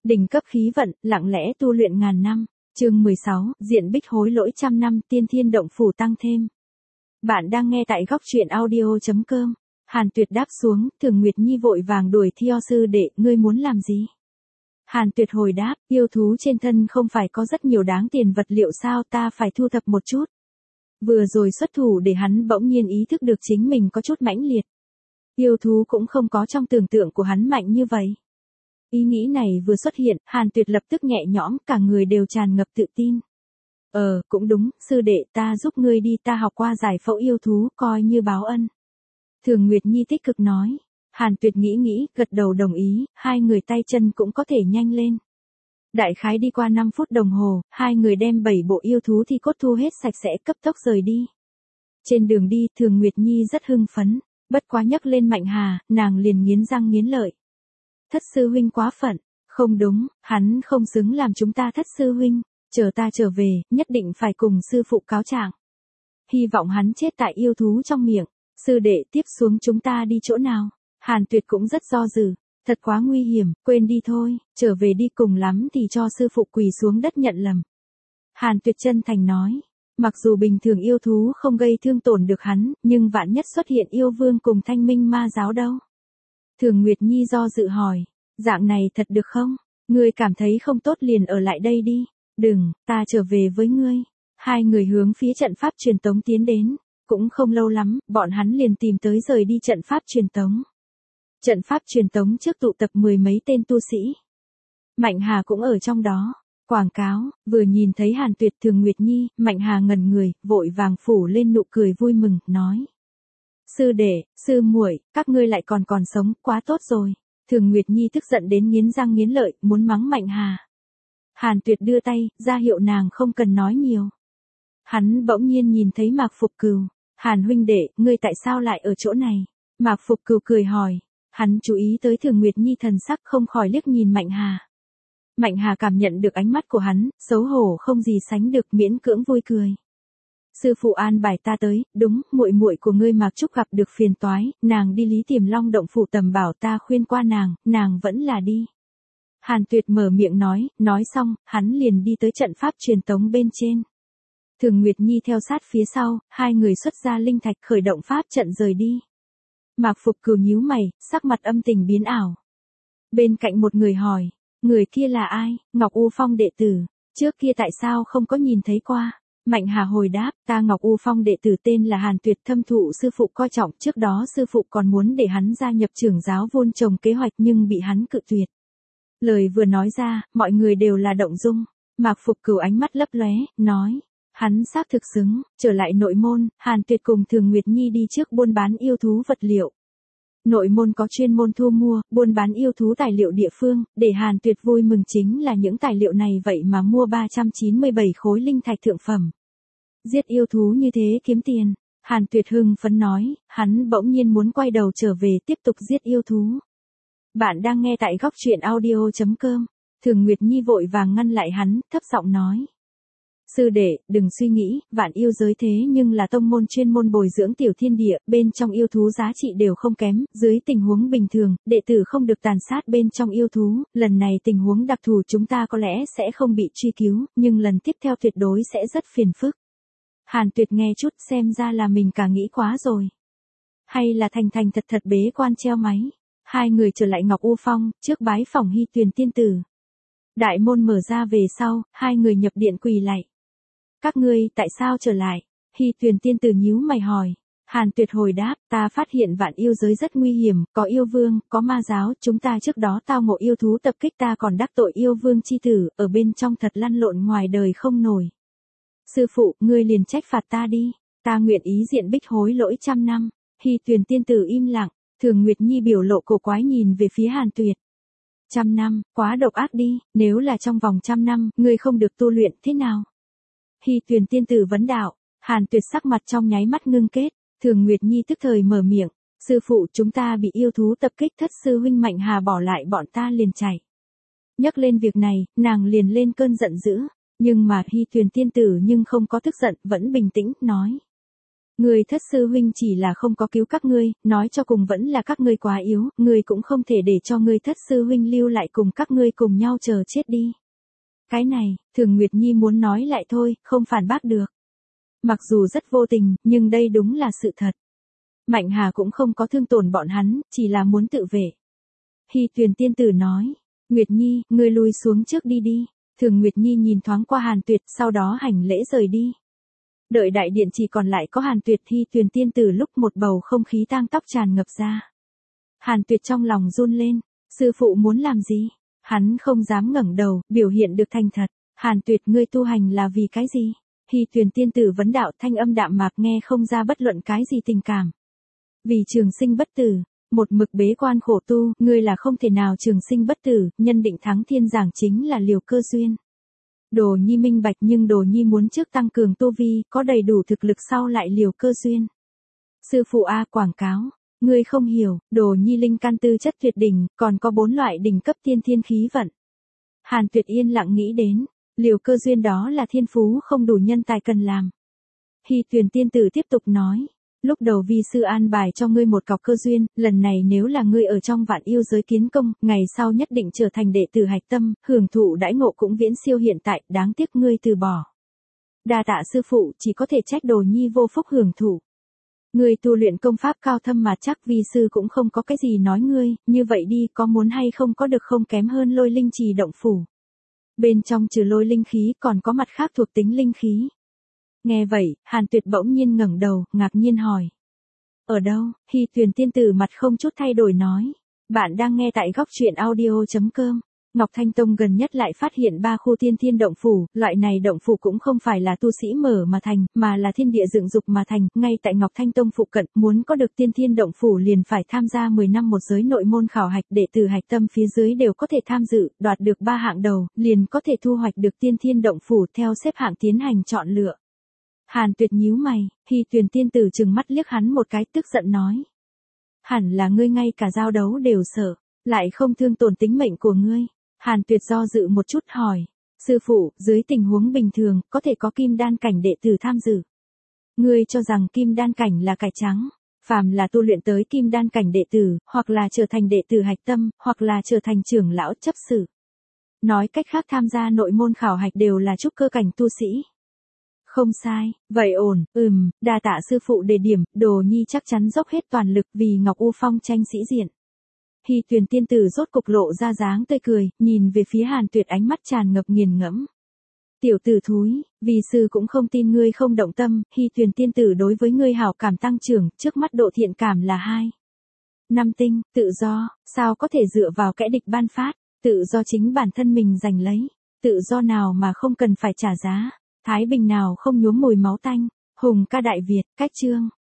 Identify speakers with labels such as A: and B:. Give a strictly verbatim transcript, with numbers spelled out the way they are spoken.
A: Đỉnh cấp khí vận, lặng lẽ tu luyện ngàn năm. Chương mười sáu, diện bích hối lỗi trăm năm, tiên thiên động phủ tăng thêm. Bạn đang nghe tại góc truyện audio chấm com. Hàn Tuyệt đáp xuống, Thường Nguyệt Nhi vội vàng đuổi theo sư đệ, ngươi muốn làm gì? Hàn Tuyệt hồi đáp, yêu thú trên thân không phải có rất nhiều đáng tiền vật liệu sao, ta phải thu thập một chút. Vừa rồi xuất thủ để hắn bỗng nhiên ý thức được chính mình có chút mãnh liệt. Yêu thú cũng không có trong tưởng tượng của hắn mạnh như vậy. Ý nghĩ này vừa xuất hiện, Hàn Tuyệt lập tức nhẹ nhõm, cả người đều tràn ngập tự tin. Ờ, cũng đúng, sư đệ, ta giúp ngươi đi, ta học qua giải phẫu yêu thú, coi như báo ân. Thường Nguyệt Nhi tích cực nói. Hàn Tuyệt nghĩ nghĩ, gật đầu đồng ý, hai người tay chân cũng có thể nhanh lên. Đại khái đi qua năm phút đồng hồ, hai người đem bảy bộ yêu thú thi cốt thu hết sạch sẽ, cấp tốc rời đi. Trên đường đi, Thường Nguyệt Nhi rất hưng phấn, bất quá nhắc lên Mạnh Hà, nàng liền nghiến răng nghiến lợi. Thất sư huynh quá phận, không đúng, hắn không xứng làm chúng ta thất sư huynh, chờ ta trở về, nhất định phải cùng sư phụ cáo trạng. Hy vọng hắn chết tại yêu thú trong miệng, sư đệ tiếp xuống chúng ta đi chỗ nào? Hàn Tuyệt cũng rất do dự, thật quá nguy hiểm, quên đi thôi, trở về đi, cùng lắm thì cho sư phụ quỳ xuống đất nhận lầm. Hàn Tuyệt chân thành nói, mặc dù bình thường yêu thú không gây thương tổn được hắn, nhưng vạn nhất xuất hiện yêu vương cùng thanh minh ma giáo đâu. Thường Nguyệt Nhi do dự hỏi, dạng này thật được không? Ngươi cảm thấy không tốt liền ở lại đây đi. Đừng, ta trở về với ngươi. Hai người hướng phía trận pháp truyền tống tiến đến. Cũng không lâu lắm, bọn hắn liền tìm tới rời đi trận pháp truyền tống. Trận pháp truyền tống trước tụ tập mười mấy tên tu sĩ. Mạnh Hà cũng ở trong đó. Quảng cáo, vừa nhìn thấy Hàn Tuyệt, Thường Nguyệt Nhi, Mạnh Hà ngẩn người, vội vàng phủ lên nụ cười vui mừng, nói. Sư đệ, sư muội, các ngươi lại còn còn sống, quá tốt rồi. Thường Nguyệt Nhi tức giận đến nghiến răng nghiến lợi, muốn mắng Mạnh Hà. Hàn Tuyệt đưa tay, ra hiệu nàng không cần nói nhiều. Hắn bỗng nhiên nhìn thấy Mạc Phục Cừu. Hàn huynh đệ, ngươi tại sao lại ở chỗ này? Mạc Phục Cừu cười hỏi. Hắn chú ý tới Thường Nguyệt Nhi thần sắc, không khỏi liếc nhìn Mạnh Hà. Mạnh Hà cảm nhận được ánh mắt của hắn, xấu hổ không gì sánh được, miễn cưỡng vui cười. Sư phụ an bài ta tới, đúng, muội muội của ngươi Mạc Trúc gặp được phiền toái, nàng đi Lý Tiềm Long động phủ tầm bảo, ta khuyên qua nàng, nàng vẫn là đi. Hàn Tuyệt mở miệng nói, nói xong, hắn liền đi tới trận pháp truyền tống bên trên. Thường Nguyệt Nhi theo sát phía sau, hai người xuất ra linh thạch khởi động pháp trận rời đi. Mạc Phục Cừu nhíu mày, sắc mặt âm tình biến ảo. Bên cạnh một người hỏi, người kia là ai? Ngọc U Phong đệ tử, trước kia tại sao không có nhìn thấy qua? Mạnh Hà hồi đáp, ta Ngọc U Phong đệ tử tên là Hàn Tuyệt, thâm thụ sư phụ coi trọng, trước đó sư phụ còn muốn để hắn gia nhập trưởng giáo vun trồng kế hoạch nhưng bị hắn cự tuyệt. Lời vừa nói ra, mọi người đều là động dung. Mạc Phục Cừu ánh mắt lấp lóe, nói, hắn xác thực xứng, trở lại nội môn, Hàn Tuyệt cùng Thường Nguyệt Nhi đi trước buôn bán yêu thú vật liệu. Nội môn có chuyên môn thu mua, buôn bán yêu thú tài liệu địa phương, để Hàn Tuyệt vui mừng chính là những tài liệu này vậy mà mua ba trăm chín mươi bảy khối linh thạch thượng phẩm. Giết yêu thú như thế kiếm tiền. Hàn Tuyệt hưng phấn nói, hắn bỗng nhiên muốn quay đầu trở về tiếp tục giết yêu thú. Bạn đang nghe tại góc truyện audio chấm com. Thường Nguyệt Nhi vội vàng ngăn lại hắn, thấp giọng nói. Sư đệ, đừng suy nghĩ, vạn yêu giới thế nhưng là tông môn chuyên môn bồi dưỡng tiểu thiên địa, bên trong yêu thú giá trị đều không kém, dưới tình huống bình thường, đệ tử không được tàn sát bên trong yêu thú, lần này tình huống đặc thù chúng ta có lẽ sẽ không bị truy cứu, nhưng lần tiếp theo tuyệt đối sẽ rất phiền phức. Hàn Tuyệt nghe chút, xem ra là mình cả nghĩ quá rồi. Hay là thành thành thật thật bế quan treo máy. Hai người trở lại Ngọc U Phong, trước bái phỏng Hy Tuyền tiên tử. Đại môn mở ra về sau, hai người nhập điện quỳ lạy. Các ngươi tại sao trở lại? Hy Tuyền tiên tử nhíu mày hỏi. Hàn Tuyệt hồi đáp, ta phát hiện vạn yêu giới rất nguy hiểm, có yêu vương, có ma giáo, chúng ta trước đó tao ngộ yêu thú tập kích, ta còn đắc tội yêu vương chi tử, ở bên trong thật lăn lộn ngoài đời không nổi. Sư phụ, ngươi liền trách phạt ta đi, ta nguyện ý diện bích hối lỗi trăm năm. Hy Tuyền tiên tử im lặng, Thường Nguyệt Nhi biểu lộ cổ quái nhìn về phía Hàn Tuyệt. Trăm năm, quá độc ác đi, nếu là trong vòng trăm năm, ngươi không được tu luyện, thế nào? Hy Tuyền tiên tử vấn đạo, Hàn Tuyệt sắc mặt trong nháy mắt ngưng kết, Thường Nguyệt Nhi tức thời mở miệng, sư phụ chúng ta bị yêu thú tập kích, thất sư huynh Mạnh Hà bỏ lại bọn ta liền chạy. Nhắc lên việc này, nàng liền lên cơn giận dữ, nhưng mà Hy Tuyền tiên tử nhưng không có tức giận, vẫn bình tĩnh, nói. Người thất sư huynh chỉ là không có cứu các ngươi, nói cho cùng vẫn là các ngươi quá yếu, ngươi cũng không thể để cho người thất sư huynh lưu lại cùng các ngươi cùng nhau chờ chết đi. Cái này, Thường Nguyệt Nhi muốn nói lại thôi, không phản bác được. Mặc dù rất vô tình, nhưng đây đúng là sự thật. Mạnh Hà cũng không có thương tổn bọn hắn, chỉ là muốn tự vệ. Hy Tuyền tiên tử nói, Nguyệt Nhi, ngươi lui xuống trước đi đi. Thường Nguyệt Nhi nhìn thoáng qua Hàn Tuyệt, sau đó hành lễ rời đi. Đợi đại điện chỉ còn lại có Hàn Tuyệt, Hy Tuyền tiên tử lúc một bầu không khí tang tóc tràn ngập ra. Hàn Tuyệt trong lòng run lên, sư phụ muốn làm gì? Hắn không dám ngẩng đầu, biểu hiện được thành thật. Hàn Tuyệt, ngươi tu hành là vì cái gì? Hy Tuyền tiên tử vấn đạo, thanh âm đạm mạc nghe không ra bất luận cái gì tình cảm. Vì trường sinh bất tử, một mực bế quan khổ tu, ngươi là không thể nào trường sinh bất tử, nhân định thắng thiên giảng chính là liều cơ duyên. Đồ Nhi minh bạch, nhưng Đồ Nhi muốn trước tăng cường tu vi, có đầy đủ thực lực sau lại liều cơ duyên. Sư phụ A, quảng cáo, ngươi không hiểu, Đồ Nhi linh căn tư chất tuyệt đỉnh, còn có bốn loại đỉnh cấp tiên thiên khí vận. Hàn Tuyệt yên lặng nghĩ đến, liều cơ duyên đó là thiên phú không đủ nhân tài cần làm. Hy Tuyền tiên tử tiếp tục nói, lúc đầu vi sư an bài cho ngươi một cọc cơ duyên, lần này nếu là ngươi ở trong vạn yêu giới kiến công, ngày sau nhất định trở thành đệ tử hạch tâm, hưởng thụ đãi ngộ cũng viễn siêu hiện tại, đáng tiếc ngươi từ bỏ. Đa tạ sư phụ, chỉ có thể trách Đồ Nhi vô phúc hưởng thụ. Ngươi tu luyện công pháp cao thâm mà chắc vi sư cũng không có cái gì nói ngươi, như vậy đi, có muốn hay không có được không kém hơn Lôi Linh Trì động phủ. Bên trong trừ lôi linh khí còn có mặt khác thuộc tính linh khí. Nghe vậy, Hàn Tuyệt bỗng nhiên ngẩng đầu, ngạc nhiên hỏi. Ở đâu? Hy Tuyền tiên tử mặt không chút thay đổi nói. Bạn đang nghe tại góc truyện audio chấm com. Ngọc Thanh Tông gần nhất lại phát hiện ba khu tiên thiên động phủ, loại này động phủ cũng không phải là tu sĩ mở mà thành, mà là thiên địa dựng dục mà thành, ngay tại Ngọc Thanh Tông phụ cận, muốn có được tiên thiên động phủ liền phải tham gia mười năm một giới nội môn khảo hạch, đệ tử hạch tâm phía dưới đều có thể tham dự, đoạt được ba hạng đầu, liền có thể thu hoạch được tiên thiên động phủ theo xếp hạng tiến hành chọn lựa. Hàn Tuyệt nhíu mày, Hy Tuyền tiên tử trừng mắt liếc hắn một cái, tức giận nói. Hẳn là ngươi ngay cả giao đấu đều sợ, lại không thương tổn tính mệnh của ngươi. Hàn Tuyệt do dự một chút hỏi, sư phụ, dưới tình huống bình thường, có thể có kim đan cảnh đệ tử tham dự. Ngươi cho rằng kim đan cảnh là cải trắng, phàm là tu luyện tới kim đan cảnh đệ tử, hoặc là trở thành đệ tử hạch tâm, hoặc là trở thành trưởng lão chấp sự. Nói cách khác tham gia nội môn khảo hạch đều là trúc cơ cảnh tu sĩ. Không sai, vậy ổn, ừm, đa tạ sư phụ đề điểm, Đồ Nhi chắc chắn dốc hết toàn lực vì Ngọc U Phong tranh sĩ diện. Hy Tuyền tiên tử rốt cục lộ ra dáng tươi cười, nhìn về phía Hàn Tuyệt ánh mắt tràn ngập nghiền ngẫm. Tiểu tử thúi, vì sư cũng không tin ngươi không động tâm, Hy Tuyền tiên tử đối với ngươi hảo cảm tăng trưởng, trước mắt độ thiện cảm là hai. Năm tinh, tự do, sao có thể dựa vào kẻ địch ban phát, tự do chính bản thân mình giành lấy, tự do nào mà không cần phải trả giá, thái bình nào không nhuốm mùi máu tanh, hùng ca đại Việt, cách chương.